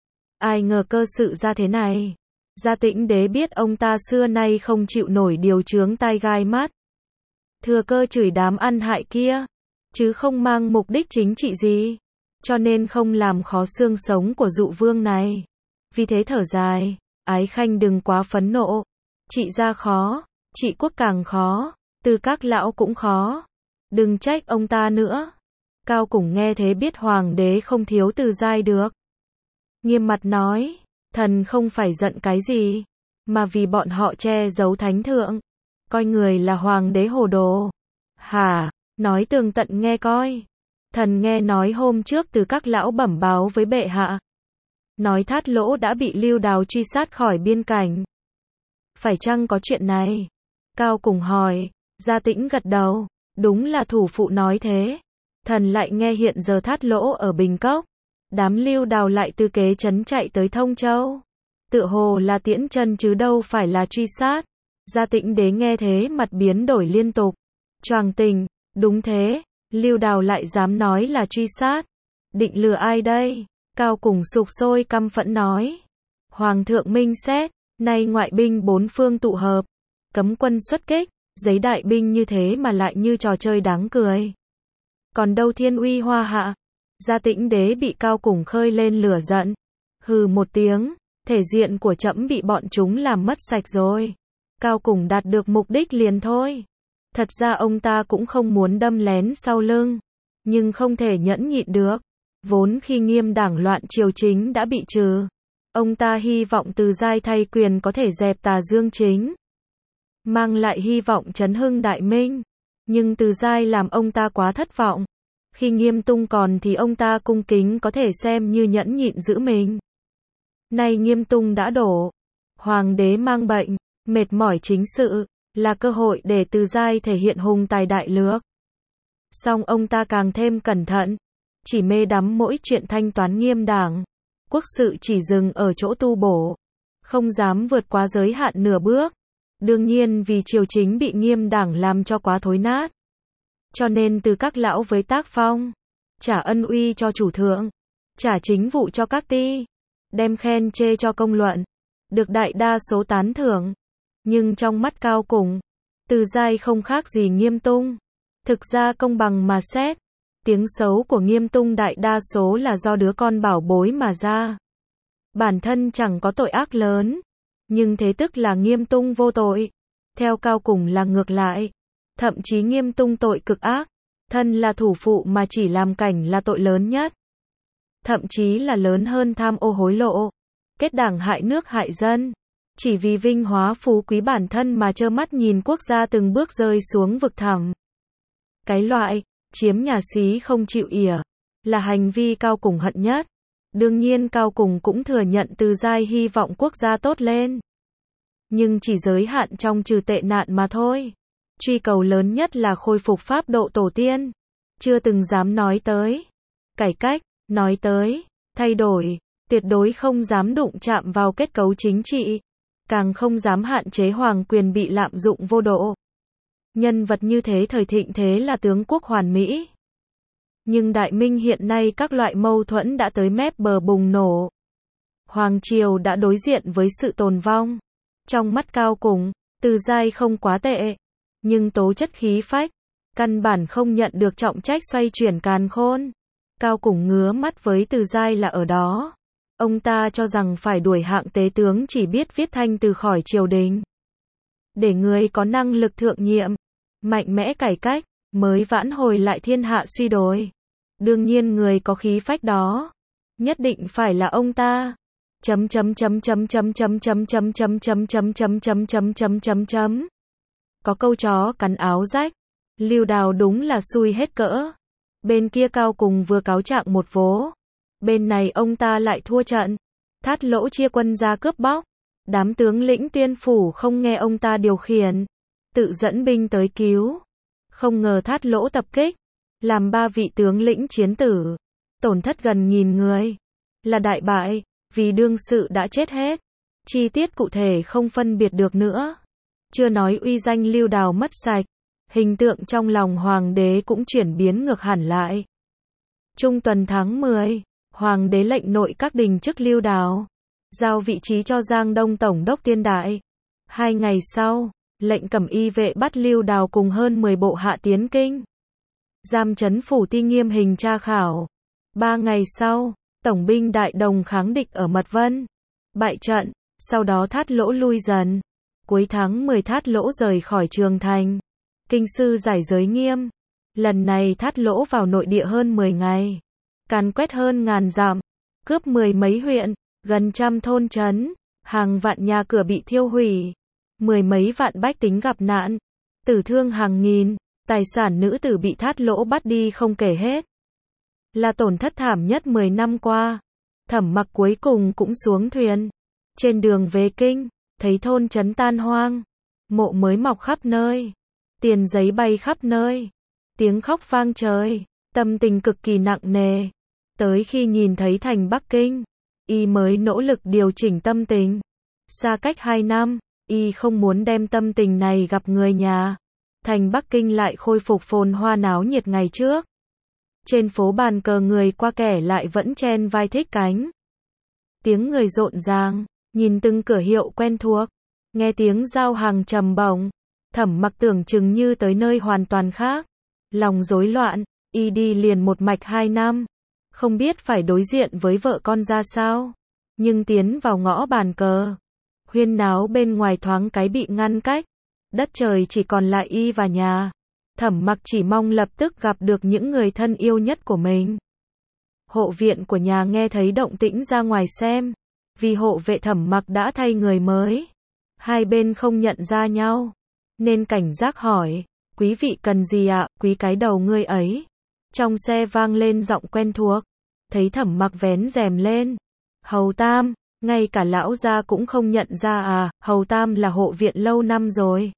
Ai ngờ cơ sự ra thế này. Gia Tĩnh đế biết ông ta xưa nay không chịu nổi điều chướng tai gai mắt. Thừa Cơ chửi đám ăn hại kia, chứ không mang mục đích chính trị gì. Cho nên không làm khó xương sống của dụ vương này. Vì thế thở dài, Ái Khanh đừng quá phẫn nộ. Trị gia khó, trị quốc càng khó, từ các lão cũng khó. Đừng trách ông ta nữa. Cao Cùng nghe thế biết hoàng đế không thiếu Từ Giai được. Nghiêm mặt nói, thần không phải giận cái gì, mà vì bọn họ che giấu thánh thượng, coi người là hoàng đế hồ đồ. Hả, nói tường tận nghe coi. Thần nghe nói hôm trước từ các lão bẩm báo với bệ hạ. Nói Thát Lỗ đã bị Lưu Đào truy sát khỏi biên cảnh. Phải chăng có chuyện này? Cao Cùng hỏi, Gia Tĩnh gật đầu, đúng là thủ phụ nói thế. Thần lại nghe hiện giờ Thát Lỗ ở Bình Cốc. Đám Lưu Đào lại tư kế trấn chạy tới Thông Châu. Tựa hồ là tiễn chân chứ đâu phải là truy sát. Gia Tĩnh đế nghe thế mặt biến đổi liên tục. Choàng tình, đúng thế, Lưu Đào lại dám nói là truy sát. Định lừa ai đây? Cao Cùng sục sôi căm phẫn nói. Hoàng thượng minh xét, nay ngoại binh 4 phương tụ hợp. Cấm quân xuất kích, giấy đại binh như thế mà lại như trò chơi đáng cười. Còn đâu thiên uy hoa hạ? Gia Tĩnh đế bị Cao Cùng khơi lên lửa giận. Hừ một tiếng, thể diện của trẫm bị bọn chúng làm mất sạch rồi. Cao Cùng đạt được mục đích liền thôi. Thật ra ông ta cũng không muốn đâm lén sau lưng, nhưng không thể nhẫn nhịn được. Vốn khi Nghiêm đảng loạn triều chính đã bị trừ, ông ta hy vọng Từ Giai thay quyền có thể dẹp tà dương chính, mang lại hy vọng trấn hưng đại minh. Nhưng Từ Giai làm ông ta quá thất vọng. Khi Nghiêm tung còn thì ông ta cung kính có thể xem như nhẫn nhịn giữ mình. Nay Nghiêm tung đã đổ, hoàng đế mang bệnh, mệt mỏi chính sự, là cơ hội để Từ Giai thể hiện hùng tài đại lược. Song ông ta càng thêm cẩn thận, chỉ mê đắm mỗi chuyện thanh toán Nghiêm đảng. Quốc sự chỉ dừng ở chỗ tu bổ, không dám vượt quá giới hạn nửa bước. Đương nhiên vì triều chính bị Nghiêm đảng làm cho quá thối nát. Cho nên từ các lão với tác phong, trả ân uy cho chủ thượng, trả chính vụ cho các ty, đem khen chê cho công luận, được đại đa số tán thưởng. Nhưng trong mắt Cao Cùng, Từ Giai không khác gì Nghiêm tung. Thực ra công bằng mà xét, tiếng xấu của Nghiêm tung đại đa số là do đứa con bảo bối mà ra. Bản thân chẳng có tội ác lớn, nhưng thế tức là Nghiêm tung vô tội. Theo Cao Cùng là ngược lại. Thậm chí Nghiêm tung tội cực ác, thân là thủ phụ mà chỉ làm cảnh là tội lớn nhất. Thậm chí là lớn hơn tham ô hối lộ, kết đảng hại nước hại dân. chỉ vì vinh hóa phú quý bản thân mà trơ mắt nhìn quốc gia từng bước rơi xuống vực thẳm. Cái loại chiếm nhà xí không chịu ỉa là hành vi Cao Cùng hận nhất. Đương nhiên Cao Cùng cũng thừa nhận Từ Giai hy vọng quốc gia tốt lên, nhưng chỉ giới hạn trong trừ tệ nạn mà thôi. Truy cầu lớn nhất là khôi phục pháp độ tổ tiên, chưa từng dám nói tới cải cách, nói tới thay đổi, tuyệt đối không dám đụng chạm vào kết cấu chính trị, càng không dám hạn chế hoàng quyền bị lạm dụng vô độ. Nhân vật như thế thời thịnh thế là tướng quốc hoàn mỹ. Nhưng Đại Minh hiện nay các loại mâu thuẫn đã tới mép bờ bùng nổ. Hoàng triều đã đối diện với sự tồn vong. Trong mắt Cao Cùng, Từ Giai không quá tệ, nhưng tố chất khí phách, căn bản không nhận được trọng trách xoay chuyển càn khôn. Cao Cùng ngứa mắt với Từ Giai là ở đó. Ông ta cho rằng phải đuổi hạng tế tướng chỉ biết viết thanh từ khỏi triều đình. Để người có năng lực thượng nhiệm, mạnh mẽ cải cách, mới vãn hồi lại thiên hạ suy đồi. Đương nhiên người có khí phách đó, nhất định phải là ông ta. Có câu chó cắn áo rách, Lưu Đào đúng là xui hết cỡ. Bên kia Cao Cùng vừa cáo trạng một vố, bên này ông ta lại thua trận. Thát Lỗ chia quân ra cướp bóc, đám tướng lĩnh Tuyên phủ không nghe ông ta điều khiển, tự dẫn binh tới cứu. Không ngờ Thát Lỗ tập kích, làm 3 vị tướng lĩnh chiến tử, tổn thất gần 1000 người, là đại bại, vì đương sự đã chết hết. Chi tiết cụ thể không phân biệt được nữa. Chưa nói uy danh Lưu Đào mất sạch, hình tượng trong lòng hoàng đế cũng chuyển biến ngược hẳn lại. Trung tuần tháng 10, hoàng đế lệnh nội các đình chức Lưu Đào, giao vị trí cho Giang Đông Tổng đốc Tiên Đại. 2 ngày sau, lệnh cẩm y vệ bắt Lưu Đào cùng hơn 10 bộ hạ tiến kinh. Giam trấn phủ Ti nghiêm hình tra khảo. 3 ngày sau, tổng binh Đại Đồng kháng địch ở Mật Vân, bại trận, sau đó Thát Lỗ lui dần. Cuối tháng 10 Thát Lỗ rời khỏi Trường Thành. Kinh sư giải giới nghiêm. Lần này Thát Lỗ vào nội địa hơn 10 ngày, càn quét hơn 1000 dặm, cướp 10 mấy huyện, gần 100 thôn trấn, hàng vạn nhà cửa bị thiêu hủy, 10 mấy vạn bách tính gặp nạn, tử thương hàng nghìn, tài sản nữ tử bị Thát Lỗ bắt đi không kể hết. Là tổn thất thảm nhất 10 năm qua. Thẩm Mặc cuối cùng cũng xuống thuyền. Trên đường về kinh, thấy thôn trấn tan hoang, mộ mới mọc khắp nơi, tiền giấy bay khắp nơi, tiếng khóc vang trời, tâm tình cực kỳ nặng nề. Tới khi nhìn thấy thành Bắc Kinh, y mới nỗ lực điều chỉnh tâm tình. Xa cách 2 năm, y không muốn đem tâm tình này gặp người nhà. Thành Bắc Kinh lại khôi phục phồn hoa náo nhiệt ngày trước. Trên phố bàn cờ người qua kẻ lại vẫn chen vai thích cánh. Tiếng người rộn ràng, nhìn từng cửa hiệu quen thuộc, nghe tiếng giao hàng trầm bổng. Thẩm Mặc tưởng chừng như tới nơi hoàn toàn khác. Lòng rối loạn, y đi liền một mạch 2 năm. Không biết phải đối diện với vợ con ra sao. Nhưng tiến vào ngõ bàn cờ, huyên náo bên ngoài thoáng cái bị ngăn cách. Đất trời chỉ còn lại y và nhà. Thẩm Mặc chỉ mong lập tức gặp được những người thân yêu nhất của mình. Hộ viện của nhà nghe thấy động tĩnh ra ngoài xem. Vì hộ vệ Thẩm Mặc đã thay người mới, hai bên không nhận ra nhau, nên cảnh giác hỏi, quý vị cần gì ạ? Quý cái đầu ngươi ấy. Trong xe vang lên giọng quen thuộc. Thấy Thẩm Mặc vén rèm lên. Hầu Tam, ngay cả lão gia cũng không nhận ra à? Hầu Tam là hộ viện lâu năm rồi.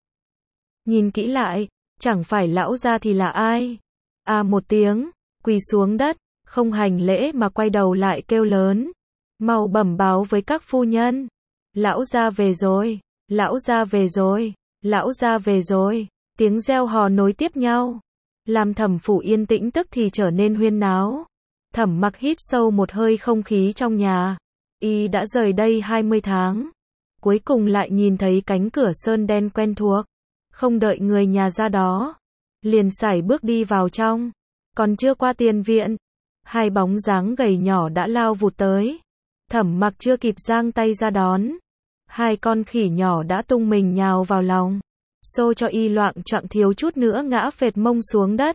Nhìn kỹ lại, chẳng phải lão gia thì là ai? À một tiếng, quỳ xuống đất, không hành lễ mà quay đầu lại kêu lớn. Mau bẩm báo với các phu nhân. Lão gia về rồi, lão gia về rồi, lão gia về rồi. Tiếng reo hò nối tiếp nhau, làm Thẩm phủ yên tĩnh tức thì trở nên huyên náo. Thẩm Mặc hít sâu một hơi không khí trong nhà. Y đã rời đây 20 tháng. Cuối cùng lại nhìn thấy cánh cửa sơn đen quen thuộc. Không đợi người nhà ra đó, liền sải bước đi vào trong. Còn chưa qua tiền viện, hai bóng dáng gầy nhỏ đã lao vụt tới. Thẩm Mặc chưa kịp giang tay ra đón, hai con khỉ nhỏ đã tung mình nhào vào lòng, xô cho y loạng choạng thiếu chút nữa ngã phệt mông xuống đất.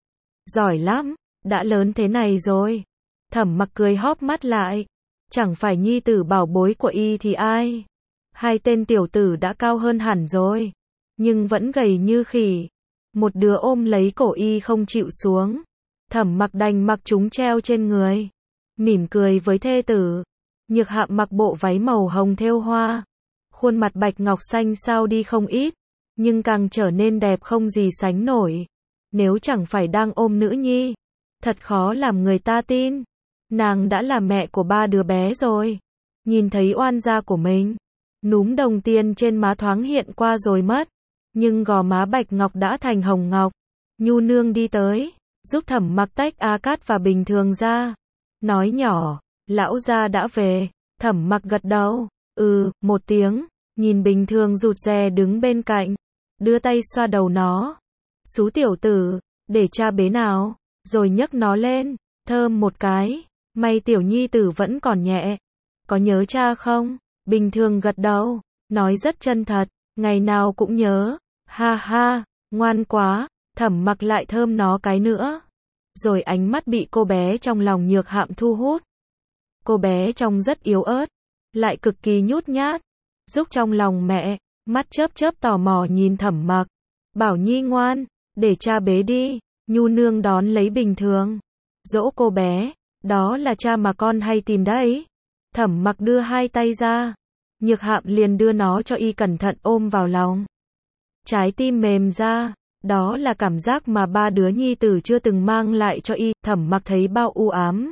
Giỏi lắm, đã lớn thế này rồi. Thẩm Mặc cười hóp mắt lại. Chẳng phải nhi tử bảo bối của y thì ai? Hai tên tiểu tử đã cao hơn hẳn rồi, nhưng vẫn gầy như khỉ. Một đứa ôm lấy cổ y không chịu xuống. Thẩm Mặc đành mặc chúng treo trên người, mỉm cười với thê tử. Nhược Hạm mặc bộ váy màu hồng thêu hoa, khuôn mặt bạch ngọc xanh xao đi không ít, nhưng càng trở nên đẹp không gì sánh nổi. Nếu chẳng phải đang ôm nữ nhi, thật khó làm người ta tin. Nàng đã là mẹ của 3 đứa bé rồi. Nhìn thấy oan gia của mình, núm đồng tiền trên má thoáng hiện qua rồi mất, nhưng gò má bạch ngọc đã thành hồng ngọc. Nhu nương đi tới, giúp Thẩm Mặc tách A Cát và bình thường ra, nói nhỏ, lão gia đã về. Thẩm Mặc gật đầu, một tiếng, nhìn bình thường rụt rè đứng bên cạnh, đưa tay xoa đầu nó. Xú tiểu tử, để cha bế nào, rồi nhấc nó lên, thơm một cái. May tiểu nhi tử vẫn còn nhẹ. Có nhớ cha không? Bình thường gật đầu, nói rất chân thật, ngày nào cũng nhớ. Ha ha, ngoan quá. Thẩm Mặc lại thơm nó cái nữa. Rồi ánh mắt bị cô bé trong lòng Nhược Hạm thu hút. Cô bé trông rất yếu ớt, lại cực kỳ nhút nhát, giúp trong lòng mẹ, mắt chớp chớp tò mò nhìn Thẩm Mặc. Bảo Nhi ngoan, để cha bế đi. Nhu nương đón lấy bình thường, dỗ cô bé, đó là cha mà con hay tìm đấy. Thẩm Mặc đưa hai tay ra, Nhược Hạm liền đưa nó cho y cẩn thận ôm vào lòng. Trái tim mềm ra, đó là cảm giác mà 3 đứa nhi tử chưa từng mang lại cho y. Thẩm Mặc thấy bao u ám,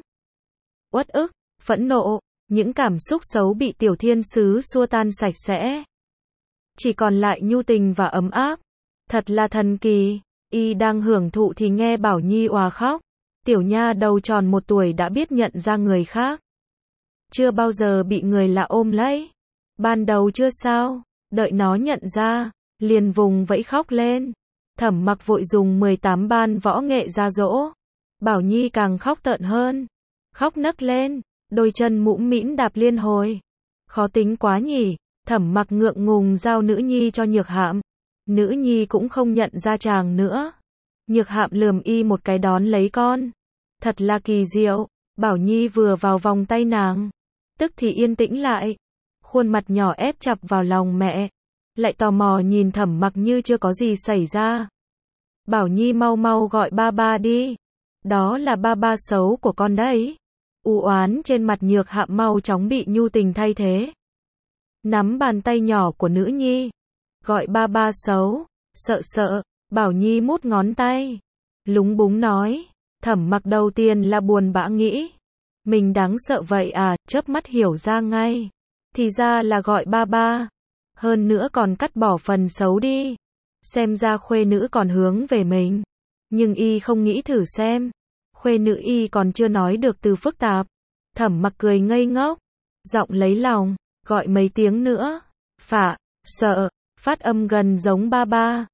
uất ức, phẫn nộ, những cảm xúc xấu bị tiểu thiên sứ xua tan sạch sẽ. Chỉ còn lại nhu tình và ấm áp. Thật là thần kỳ. Y đang hưởng thụ thì nghe Bảo Nhi òa khóc. Tiểu nha đầu tròn 1 tuổi đã biết nhận ra người khác. Chưa bao giờ bị người lạ ôm lấy. Ban đầu chưa sao, đợi nó nhận ra, liền vùng vẫy khóc lên. Thẩm Mặc vội dùng 18 ban võ nghệ ra dỗ. Bảo Nhi càng khóc tợn hơn, khóc nấc lên, đôi chân mũm mĩm đạp liên hồi. Khó tính quá nhỉ. Thẩm Mặc ngượng ngùng giao nữ nhi cho Nhược Hạm. Nữ nhi cũng không nhận ra chàng nữa. Nhược Hạm lườm y một cái đón lấy con. Thật là kỳ diệu. Bảo Nhi vừa vào vòng tay nàng, tức thì yên tĩnh lại, khuôn mặt nhỏ ép chặt vào lòng mẹ, lại tò mò nhìn Thẩm Mặc như chưa có gì xảy ra. Bảo Nhi mau mau gọi ba ba đi. Đó là ba ba xấu của con đấy. U oán trên mặt Nhược Hạm mau chóng bị nhu tình thay thế. Nắm bàn tay nhỏ của nữ nhi, gọi ba ba xấu. Sợ. Bảo Nhi mút ngón tay, lúng búng nói. Thẩm Mặc đầu tiên là buồn bã nghĩ, mình đáng sợ vậy à, chớp mắt hiểu ra ngay. Thì ra là gọi ba ba. Hơn nữa còn cắt bỏ phần xấu đi. Xem ra khuê nữ còn hướng về mình. Nhưng y không nghĩ thử xem. Khuê nữ y còn chưa nói được từ phức tạp. Thẩm Mặc cười ngây ngốc, giọng lấy lòng, gọi mấy tiếng nữa. Sợ, phát âm gần giống ba ba.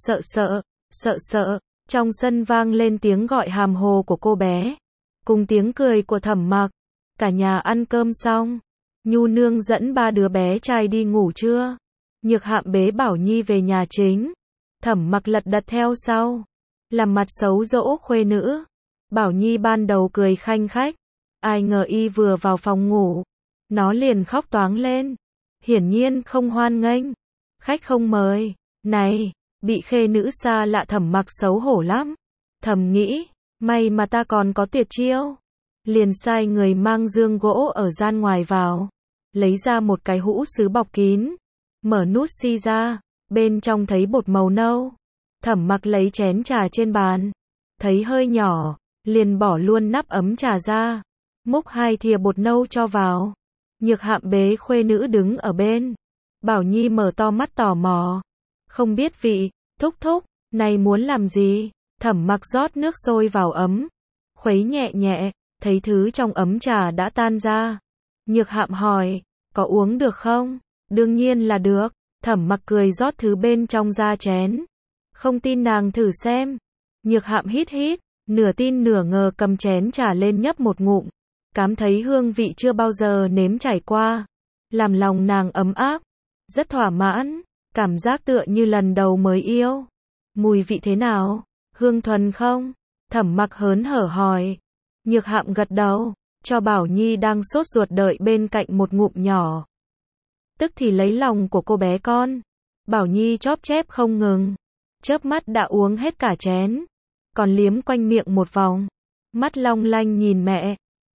Sợ. Trong sân vang lên tiếng gọi hàm hồ của cô bé, cùng tiếng cười của Thẩm Mặc. Cả nhà ăn cơm xong, Nhu nương dẫn 3 đứa bé trai đi ngủ trưa. Nhược Hạm bế Bảo Nhi về nhà chính. Thẩm Mặc lật đật theo sau, làm mặt xấu dỗ khuê nữ. Bảo Nhi ban đầu cười khanh khách, ai ngờ y vừa vào phòng ngủ, nó liền khóc toáng lên. Hiển nhiên không hoan nghênh, khách không mời. Này, bị khê nữ xa lạ. Thẩm Mặc xấu hổ lắm, thầm nghĩ, may mà ta còn có tuyệt chiêu. Liền sai người mang giường gỗ ở gian ngoài vào, lấy ra một cái hũ sứ bọc kín, mở nút xi ra, bên trong thấy bột màu nâu. Thẩm Mặc lấy chén trà trên bàn, thấy hơi nhỏ, liền bỏ luôn nắp ấm trà ra, múc 2 thìa bột nâu cho vào. Nhược Hạm bế khuê nữ đứng ở bên. Bảo Nhi mở to mắt tò mò, không biết vị. Thúc, này muốn làm gì? Thẩm Mặc rót nước sôi vào ấm, khuấy nhẹ nhẹ, thấy thứ trong ấm trà đã tan ra. Nhược Hạm hỏi, có uống được không? Đương nhiên là được. Thẩm Mặc cười rót thứ bên trong ra chén. Không tin nàng thử xem. Nhược Hạm hít, nửa tin nửa ngờ cầm chén trà lên nhấp một ngụm. Cảm thấy hương vị chưa bao giờ nếm trải qua, làm lòng nàng ấm áp, rất thỏa mãn, cảm giác tựa như lần đầu mới yêu. Mùi vị thế nào? Hương thuần không? Thẩm Mặc hớn hở hỏi. Nhược Hạm gật đầu, cho Bảo Nhi đang sốt ruột đợi bên cạnh một ngụm nhỏ. tức thì lấy lòng của cô bé con. Bảo Nhi chóp chép không ngừng, chớp mắt đã uống hết cả chén, còn liếm quanh miệng một vòng, mắt long lanh nhìn mẹ.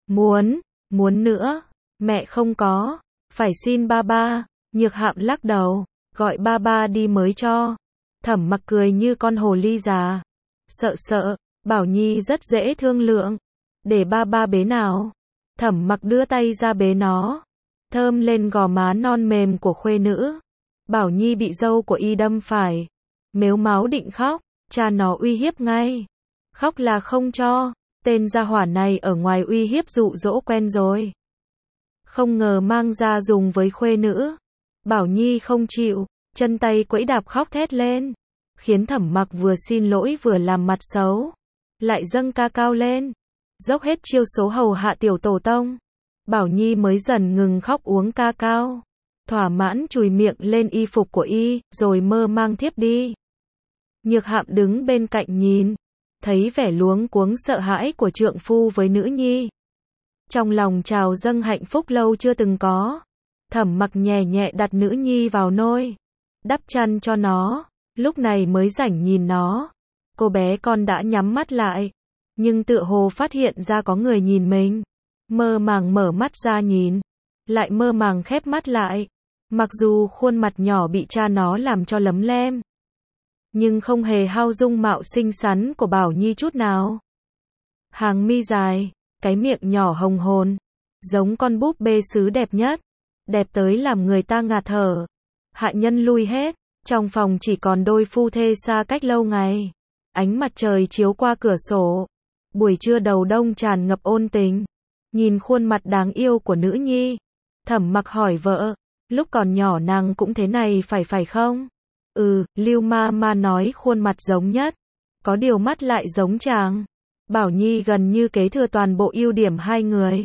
Muốn nữa, mẹ không có, phải xin ba ba. Nhược Hạm lắc đầu, gọi ba ba đi mới cho. Thẩm Mặc cười như con hồ ly già. Sợ, Bảo Nhi rất dễ thương lượng. Để ba ba bế nào. Thẩm Mặc đưa tay ra bế nó, thơm lên gò má non mềm của khuê nữ. Bảo Nhi bị dâu của y đâm phải, mếu máo định khóc, cha nó uy hiếp ngay. Khóc là không cho, tên gia hỏa này ở ngoài uy hiếp dụ dỗ quen rồi. Không ngờ mang ra dùng với khuê nữ. Bảo Nhi không chịu, chân tay quẫy đạp khóc thét lên, khiến Thẩm Mặc vừa xin lỗi vừa làm mặt xấu, lại dâng ca cao lên, dốc hết chiêu số hầu hạ tiểu tổ tông. Bảo Nhi mới dần ngừng khóc uống ca cao, thỏa mãn chùi miệng lên y phục của y, rồi mơ mang thiếp đi. Nhược Hạm đứng bên cạnh nhìn, thấy vẻ luống cuống sợ hãi của trượng phu với nữ nhi, trong lòng trào dâng hạnh phúc lâu chưa từng có. Thẩm Mặc nhẹ nhẹ đặt nữ nhi vào nôi, đắp chăn cho nó, lúc này mới rảnh nhìn nó. Cô bé con đã nhắm mắt lại, nhưng tựa hồ phát hiện ra có người nhìn mình, mơ màng mở mắt ra nhìn, lại mơ màng khép mắt lại. Mặc dù khuôn mặt nhỏ bị cha nó làm cho lấm lem, nhưng không hề hao dung mạo xinh xắn của Bảo Nhi chút nào. Hàng mi dài, cái miệng nhỏ hồng hồn, giống con búp bê sứ đẹp nhất, đẹp tới làm người ta ngạt thở. Hạ nhân lui hết, trong phòng chỉ còn đôi phu thê xa cách lâu ngày. Ánh mặt trời chiếu qua cửa sổ, buổi trưa đầu đông tràn ngập ôn tình. Nhìn khuôn mặt đáng yêu của nữ nhi, Thẩm Mặc hỏi vợ, lúc còn nhỏ nàng cũng thế này phải không? Lưu ma nói khuôn mặt giống nhất, có điều mắt lại giống chàng. Bảo Nhi gần như kế thừa toàn bộ ưu điểm hai người.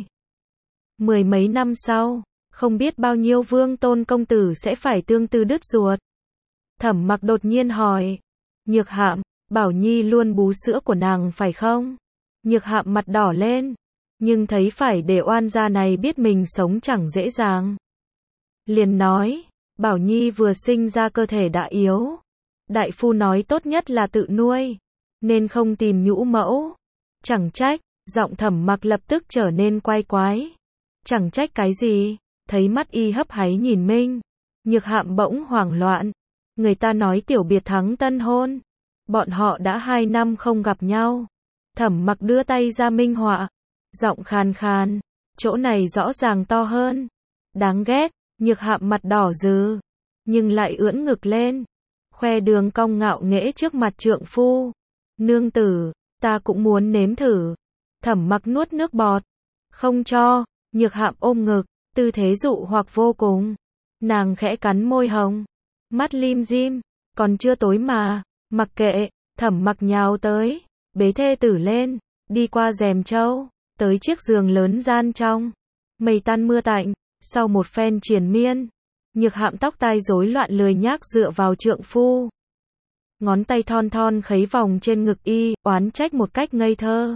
Mười mấy năm sau, không biết bao nhiêu vương tôn công tử sẽ phải tương tư đứt ruột. Thẩm Mặc đột nhiên hỏi, Nhược Hạm, Bảo Nhi luôn bú sữa của nàng phải không? Nhược Hạm mặt đỏ lên, nhưng thấy phải để oan gia này biết mình sống chẳng dễ dàng, liền nói, Bảo Nhi vừa sinh ra cơ thể đã yếu, đại phu nói tốt nhất là tự nuôi, nên không tìm nhũ mẫu. Chẳng trách. Giọng Thẩm Mặc lập tức trở nên quái quái. Chẳng trách cái gì? Thấy mắt y hấp háy nhìn Minh, Nhược Hạm bỗng hoảng loạn. Người ta nói tiểu biệt thắng tân hôn, bọn họ đã 2 năm không gặp nhau. Thẩm Mặc đưa tay ra minh họa, giọng khàn khàn, chỗ này rõ ràng to hơn. Đáng ghét. Nhược Hạm mặt đỏ rừ, nhưng lại ưỡn ngực lên, khoe đường cong ngạo nghễ trước mặt trượng phu. Nương tử, ta cũng muốn nếm thử. Thẩm Mặc nuốt nước bọt, không cho. Nhược Hạm ôm ngực, tư thế dụ hoặc vô cùng. Nàng khẽ cắn môi hồng, mắt lim dim, còn chưa tối mà. Mặc kệ. Thẩm Mặc nhào tới, bế thê tử lên, đi qua rèm trâu, tới chiếc giường lớn gian trong. Mây tan mưa tạnh. Sau một phen triền miên, Nhược Hạm tóc tai rối loạn lười nhác dựa vào trượng phu. Ngón tay thon thon khấy vòng trên ngực y, oán trách một cách ngây thơ.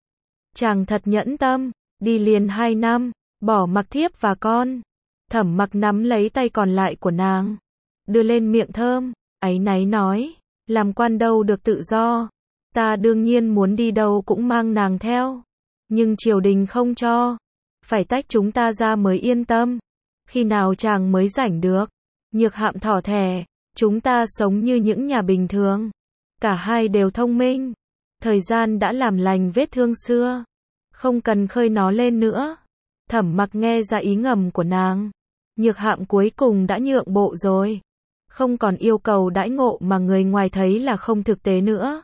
Chàng thật nhẫn tâm, đi liền 2 năm, bỏ mặc thiếp và con. Thẩm Mặc nắm lấy tay còn lại của nàng, đưa lên miệng thơm, áy náy nói, làm quan đâu được tự do. Ta đương nhiên muốn đi đâu cũng mang nàng theo, nhưng triều đình không cho. Phải tách chúng ta ra mới yên tâm. Khi nào chàng mới rảnh được? Nhược Hạm thỏ thẻ, chúng ta sống như những nhà bình thường. Cả hai đều thông minh. Thời gian đã làm lành vết thương xưa, không cần khơi nó lên nữa. Thẩm Mặc nghe ra ý ngầm của nàng. Nhược Hạm cuối cùng đã nhượng bộ rồi, không còn yêu cầu đãi ngộ mà người ngoài thấy là không thực tế nữa.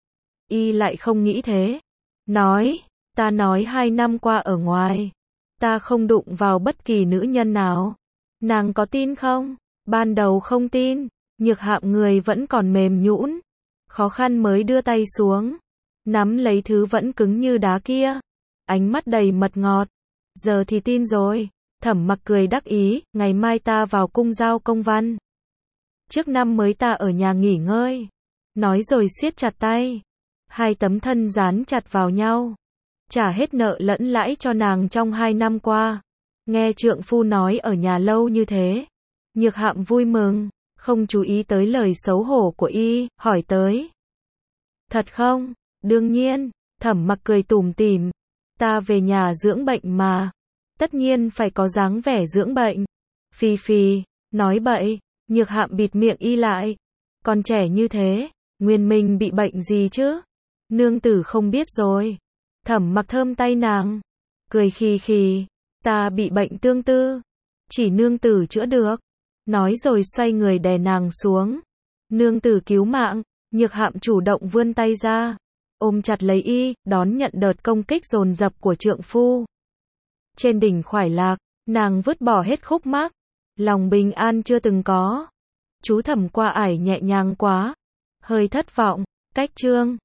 Y lại không nghĩ thế. Nói, ta nói 2 năm qua ở ngoài, ta không đụng vào bất kỳ nữ nhân nào. Nàng có tin không? Ban đầu không tin. Nhược Hạm người vẫn còn mềm nhũn, khó khăn mới đưa tay xuống, nắm lấy thứ vẫn cứng như đá kia, ánh mắt đầy mật ngọt. Giờ thì tin rồi. Thẩm Mặc cười đắc ý, ngày mai ta vào cung giao công văn. Trước năm mới ta ở nhà nghỉ ngơi. Nói rồi siết chặt tay, 2 tấm thân dán chặt vào nhau, trả hết nợ lẫn lãi cho nàng trong 2 năm qua. Nghe trượng phu nói ở nhà lâu như thế, Nhược Hạm vui mừng, không chú ý tới lời xấu hổ của y, hỏi tới. Thật không? Đương nhiên, Thẩm Mặc cười tủm tỉm. Ta về nhà dưỡng bệnh mà. Tất nhiên phải có dáng vẻ dưỡng bệnh. Phi phi, nói bậy, Nhược Hạm bịt miệng y lại. Còn trẻ như thế, nguyên mình bị bệnh gì chứ? Nương tử không biết rồi. Thẩm Mặc thơm tay nàng, cười khì khì, ta bị bệnh tương tư, chỉ nương tử chữa được. Nói rồi xoay người đè nàng xuống. Nương tử cứu mạng, Nhược Hạm chủ động vươn tay ra, ôm chặt lấy y, đón nhận đợt công kích dồn dập của trượng phu. Trên đỉnh khoải lạc, nàng vứt bỏ hết khúc mắc, lòng bình an chưa từng có. Chú Thẩm qua ải nhẹ nhàng quá, hơi thất vọng, cách chương